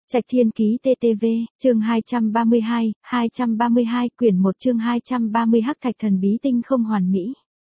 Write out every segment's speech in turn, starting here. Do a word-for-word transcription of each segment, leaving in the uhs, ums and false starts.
Trạch Thiên Ký tê tê vê, chương hai trăm ba mươi hai, hai trăm ba mươi hai, quyển một chương hai trăm ba mươi Hắc Thạch Thần Bí Tinh Không Hoàn Mỹ.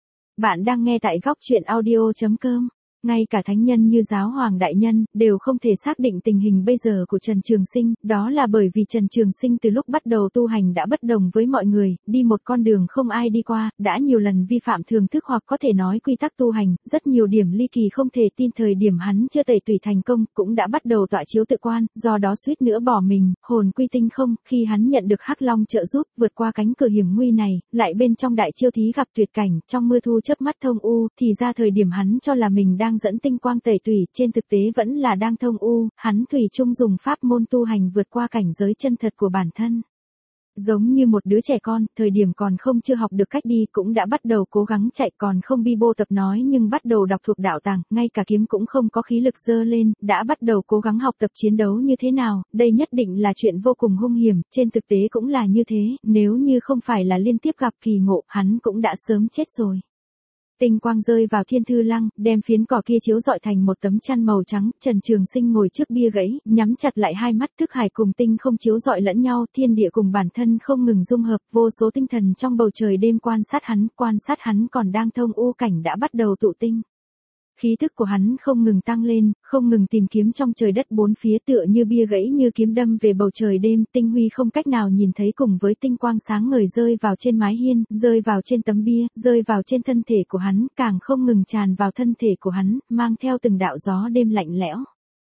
Bạn đang nghe tại góc truyện audio chấm com. Ngay cả thánh nhân như Giáo Hoàng Đại Nhân, đều không thể xác định tình hình bây giờ của Trần Trường Sinh, đó là bởi vì Trần Trường Sinh từ lúc bắt đầu tu hành đã bất đồng với mọi người, đi một con đường không ai đi qua, đã nhiều lần vi phạm thường thức hoặc có thể nói quy tắc tu hành, rất nhiều điểm ly kỳ không thể tin thời điểm hắn chưa tẩy tùy thành công, cũng đã bắt đầu tọa chiếu tự quan, do đó suýt nữa bỏ mình, hồn quy tinh không, khi hắn nhận được Hắc Long trợ giúp, vượt qua cánh cửa hiểm nguy này, lại bên trong đại chiêu thí gặp tuyệt cảnh, trong mưa thu chớp mắt thông u, thì ra thời điểm hắn cho là mình đang dẫn tinh quang tẩy tủy, trên thực tế vẫn là đang thông u, hắn thủy chung dùng pháp môn tu hành vượt qua cảnh giới chân thật của bản thân. Giống như một đứa trẻ con, thời điểm còn không chưa học được cách đi cũng đã bắt đầu cố gắng chạy, còn không bi bô tập nói nhưng bắt đầu đọc thuộc đạo tàng, ngay cả kiếm cũng không có khí lực giơ lên, đã bắt đầu cố gắng học tập chiến đấu như thế nào, đây nhất định là chuyện vô cùng hung hiểm, trên thực tế cũng là như thế, nếu như không phải là liên tiếp gặp kỳ ngộ, hắn cũng đã sớm chết rồi. Tinh quang rơi vào Thiên Thư Lăng, đem phiến cỏ kia chiếu rọi thành một tấm chăn màu trắng, Trần Trường Sinh ngồi trước bia gãy, nhắm chặt lại hai mắt, thức hải cùng tinh không chiếu rọi lẫn nhau, thiên địa cùng bản thân không ngừng dung hợp, vô số tinh thần trong bầu trời đêm quan sát hắn, quan sát hắn còn đang thông u cảnh đã bắt đầu tụ tinh. Khí thức của hắn không ngừng tăng lên, không ngừng tìm kiếm trong trời đất bốn phía, tựa như bia gãy như kiếm đâm về bầu trời đêm, tinh huy không cách nào nhìn thấy cùng với tinh quang sáng ngời rơi vào trên mái hiên, rơi vào trên tấm bia, rơi vào trên thân thể của hắn, càng không ngừng tràn vào thân thể của hắn, mang theo từng đạo gió đêm lạnh lẽo.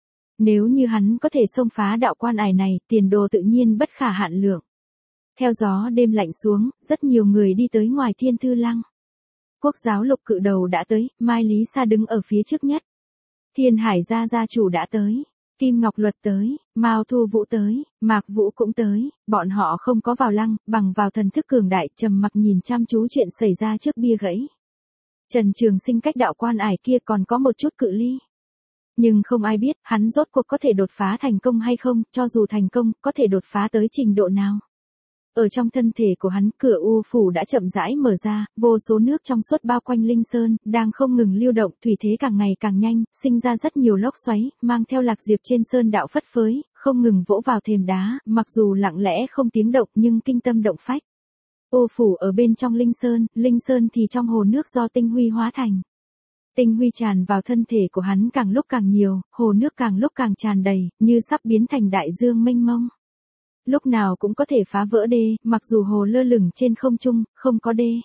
Nếu như hắn có thể xông phá đạo quan ải này, tiền đồ tự nhiên bất khả hạn lượng. Theo gió đêm lạnh xuống, rất nhiều người đi tới ngoài Thiên Thư Lăng. Quốc giáo lục cự đầu đã tới, Mai Lý Sa đứng ở phía trước nhất. Thiên Hải gia gia chủ đã tới, Kim Ngọc Luật tới, Mao Thu Vũ tới, Mạc Vũ cũng tới, bọn họ không có vào lăng, bằng vào thần thức cường đại, trầm mặc nhìn chăm chú chuyện xảy ra trước bia gãy. Trần Trường Sinh cách đạo quan ải kia còn có một chút cự ly. Nhưng không ai biết, hắn rốt cuộc có thể đột phá thành công hay không, cho dù thành công, có thể đột phá tới trình độ nào. Ở trong thân thể của hắn, cửa u phủ đã chậm rãi mở ra, vô số nước trong suốt bao quanh Linh Sơn, đang không ngừng lưu động, thủy thế càng ngày càng nhanh, sinh ra rất nhiều lốc xoáy, mang theo lạc diệp trên sơn đạo phất phới, không ngừng vỗ vào thềm đá, mặc dù lặng lẽ không tiếng động nhưng kinh tâm động phách. U phủ ở bên trong Linh Sơn, Linh Sơn thì trong hồ nước do tinh huy hóa thành. Tinh huy tràn vào thân thể của hắn càng lúc càng nhiều, hồ nước càng lúc càng tràn đầy, như sắp biến thành đại dương mênh mông. Lúc nào cũng có thể phá vỡ đê, mặc dù hồ lơ lửng trên không trung, không có đê.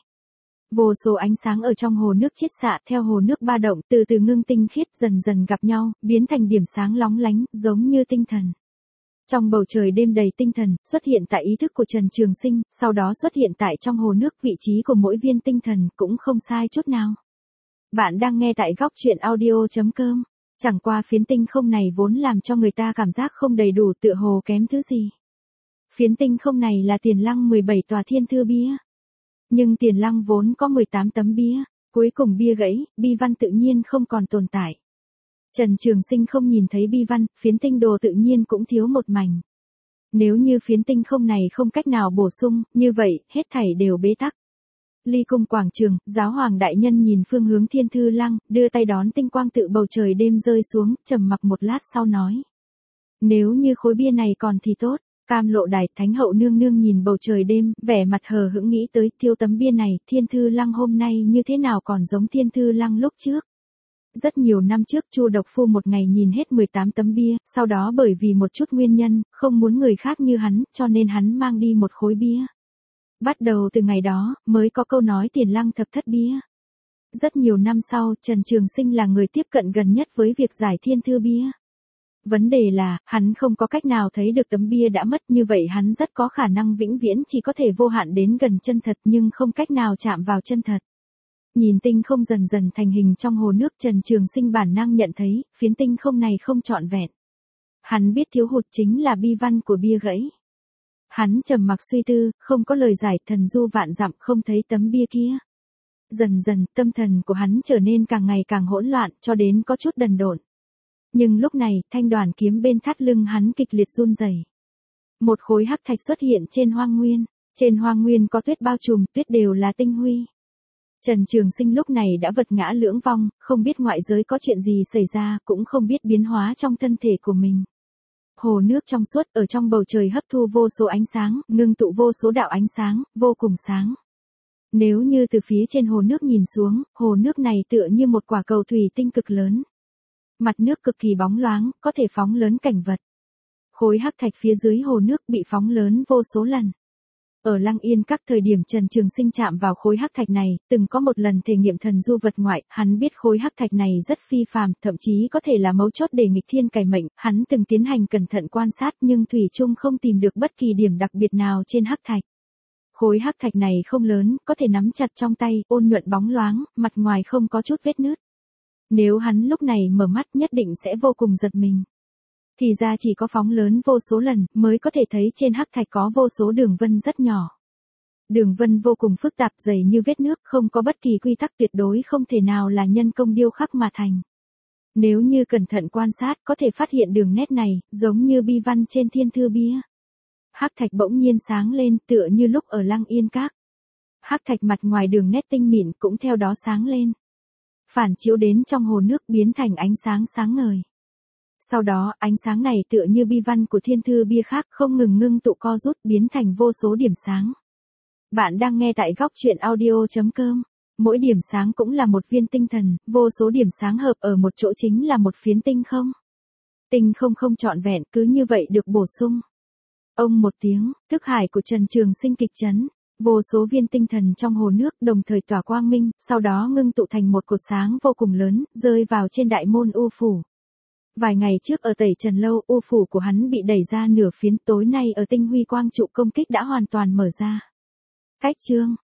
Vô số ánh sáng ở trong hồ nước chiết xạ theo hồ nước ba động, từ từ ngưng tinh khiết dần dần gặp nhau, biến thành điểm sáng lóng lánh, giống như tinh thần. Trong bầu trời đêm đầy tinh thần, xuất hiện tại ý thức của Trần Trường Sinh, sau đó xuất hiện tại trong hồ nước, vị trí của mỗi viên tinh thần cũng không sai chút nào. Bạn đang nghe tại góc truyện audio chấm com. Chẳng qua phiến tinh không này vốn làm cho người ta cảm giác không đầy đủ, tựa hồ kém thứ gì. Phiến tinh không này là Tiền Lăng mười bảy tòa thiên thư bia. Nhưng Tiền Lăng vốn có mười tám tấm bia, cuối cùng bia gãy, bi văn tự nhiên không còn tồn tại. Trần Trường Sinh không nhìn thấy bi văn, phiến tinh đồ tự nhiên cũng thiếu một mảnh. Nếu như phiến tinh không này không cách nào bổ sung, như vậy, hết thảy đều bế tắc. Ly cung quảng trường, Giáo Hoàng Đại Nhân nhìn phương hướng Thiên Thư Lăng, đưa tay đón tinh quang tự bầu trời đêm rơi xuống, trầm mặc một lát sau nói. Nếu như khối bia này còn thì tốt. Cam Lộ Đài, Thánh Hậu nương nương nhìn bầu trời đêm, vẻ mặt hờ hững nghĩ tới tiêu tấm bia này, Thiên Thư Lăng hôm nay như thế nào còn giống Thiên Thư Lăng lúc trước. Rất nhiều năm trước Chu Độc Phu một ngày nhìn hết mười tám tấm bia, sau đó bởi vì một chút nguyên nhân, không muốn người khác như hắn, cho nên hắn mang đi một khối bia. Bắt đầu từ ngày đó, mới có câu nói Tiền Lăng thập thất bia. Rất nhiều năm sau, Trần Trường Sinh là người tiếp cận gần nhất với việc giải Thiên Thư bia. Vấn đề là, hắn không có cách nào thấy được tấm bia đã mất, như vậy hắn rất có khả năng vĩnh viễn chỉ có thể vô hạn đến gần chân thật nhưng không cách nào chạm vào chân thật. Nhìn tinh không dần dần thành hình trong hồ nước, Trần Trường Sinh bản năng nhận thấy, phiến tinh không này không trọn vẹn. Hắn biết thiếu hụt chính là bi văn của bia gãy. Hắn trầm mặc suy tư, không có lời giải, thần du vạn dặm không thấy tấm bia kia. Dần dần, tâm thần của hắn trở nên càng ngày càng hỗn loạn, cho đến có chút đần độn. Nhưng lúc này, thanh đoàn kiếm bên thắt lưng hắn kịch liệt run rẩy. Một khối hắc thạch xuất hiện trên hoang nguyên, trên hoang nguyên có tuyết bao trùm, tuyết đều là tinh huy. Trần Trường Sinh lúc này đã vật ngã lưỡng vong, không biết ngoại giới có chuyện gì xảy ra, cũng không biết biến hóa trong thân thể của mình. hồ nước trong suốt ở trong bầu trời hấp thu vô số ánh sáng, ngưng tụ vô số đạo ánh sáng, vô cùng sáng. Nếu như từ phía trên hồ nước nhìn xuống, hồ nước này tựa như một quả cầu thủy tinh cực lớn. Mặt nước cực kỳ bóng loáng, có thể phóng lớn cảnh vật. Khối hắc thạch phía dưới hồ nước bị phóng lớn vô số lần. Ở Lăng Yên các thời điểm Trần Trường Sinh chạm vào khối hắc thạch này, từng có một lần thể nghiệm thần du vật ngoại, hắn biết khối hắc thạch này rất phi phàm, thậm chí có thể là mấu chốt để nghịch thiên cải mệnh, hắn từng tiến hành cẩn thận quan sát nhưng thủy chung không tìm được bất kỳ điểm đặc biệt nào trên hắc thạch. Khối hắc thạch này không lớn, có thể nắm chặt trong tay, ôn nhuận bóng loáng, mặt ngoài không có chút vết nứt. Nếu hắn lúc này mở mắt nhất định sẽ vô cùng giật mình. Thì ra chỉ có phóng lớn vô số lần mới có thể thấy trên hắc thạch có vô số đường vân rất nhỏ. Đường vân vô cùng phức tạp dày như vết nước, không có bất kỳ quy tắc, tuyệt đối không thể nào là nhân công điêu khắc mà thành. Nếu như cẩn thận quan sát có thể phát hiện đường nét này, giống như bi văn trên thiên thư bia. Hắc thạch bỗng nhiên sáng lên tựa như lúc ở Lăng Yên các. Hắc thạch mặt ngoài đường nét tinh mịn cũng theo đó sáng lên. Phản chiếu đến trong hồ nước biến thành ánh sáng sáng ngời. Sau đó, ánh sáng này tựa như bi văn của thiên thư bia khác không ngừng ngưng tụ co rút biến thành vô số điểm sáng. Bạn đang nghe tại góc truyện audio chấm com. Mỗi điểm sáng cũng là một viên tinh thần, vô số điểm sáng hợp ở một chỗ chính là một phiến tinh không. Tinh không không trọn vẹn cứ như vậy được bổ sung. Ông một tiếng, thức hải của Trần Trường Sinh kịch chấn. Vô số viên tinh thần trong hồ nước đồng thời tỏa quang minh, sau đó ngưng tụ thành một cột sáng vô cùng lớn, rơi vào trên đại môn U phủ. Vài ngày trước ở Tẩy Trần Lâu, U phủ của hắn bị đẩy ra nửa phiến, tối nay ở Tinh Huy Quang trụ công kích đã hoàn toàn mở ra. Cách chương,